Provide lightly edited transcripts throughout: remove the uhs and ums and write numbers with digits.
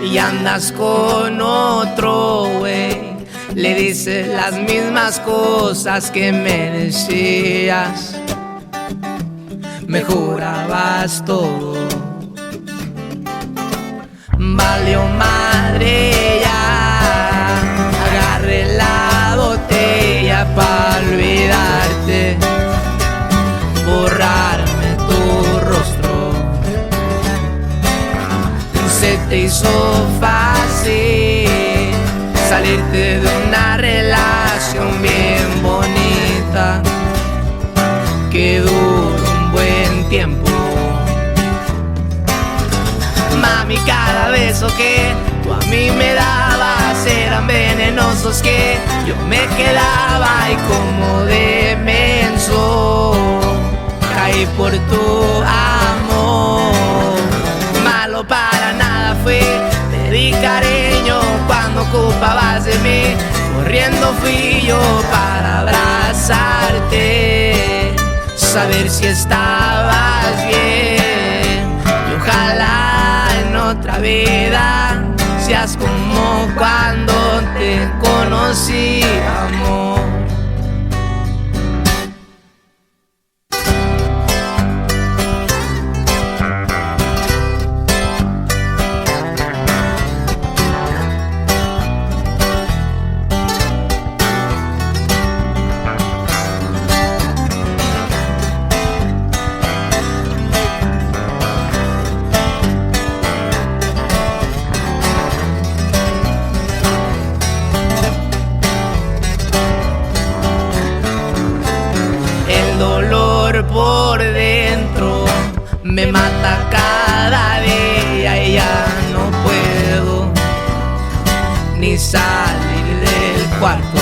y andas con otro güey. Le dices las mismas cosas que me decías, me jurabas todo. Valió madre ya, agarré la botella pa' olvidarte, borrarme tu rostro. Se te hizo fácil salirte de una relación bien bonita que duró un buen tiempo. Mami, cada beso que tú a mí me dabas eran venenosos que yo me quedaba y como de menso caí por tu amor. Malo para nada fue, te di cariño cuando ocupabas de mí, corriendo fui yo para abrazarte, saber si estabas bien y ojalá en otra vida seas como cuando te conocí, amor. El dolor por dentro me mata cada día y ya no puedo ni salir del cuarto.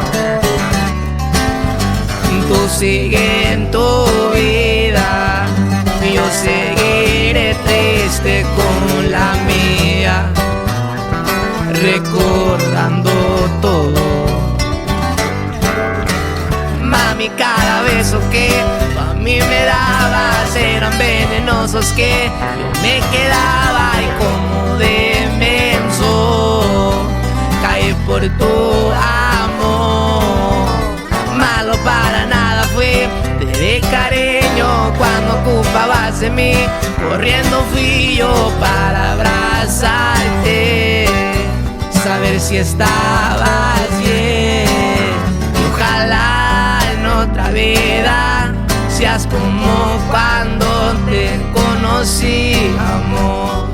Tú sigue en tu vida, yo seguiré triste con la mía, recordando todo. Mami, cada beso que a mí me dabas eran venenosos que yo me quedaba y como de menso caí por tu amor. Malo para nada fue, te di cariño cuando ocupabas de mí, corriendo fui yo para abrazarte, saber si estabas bien y ojalá en otra vida seas como cuando te conocí, amor.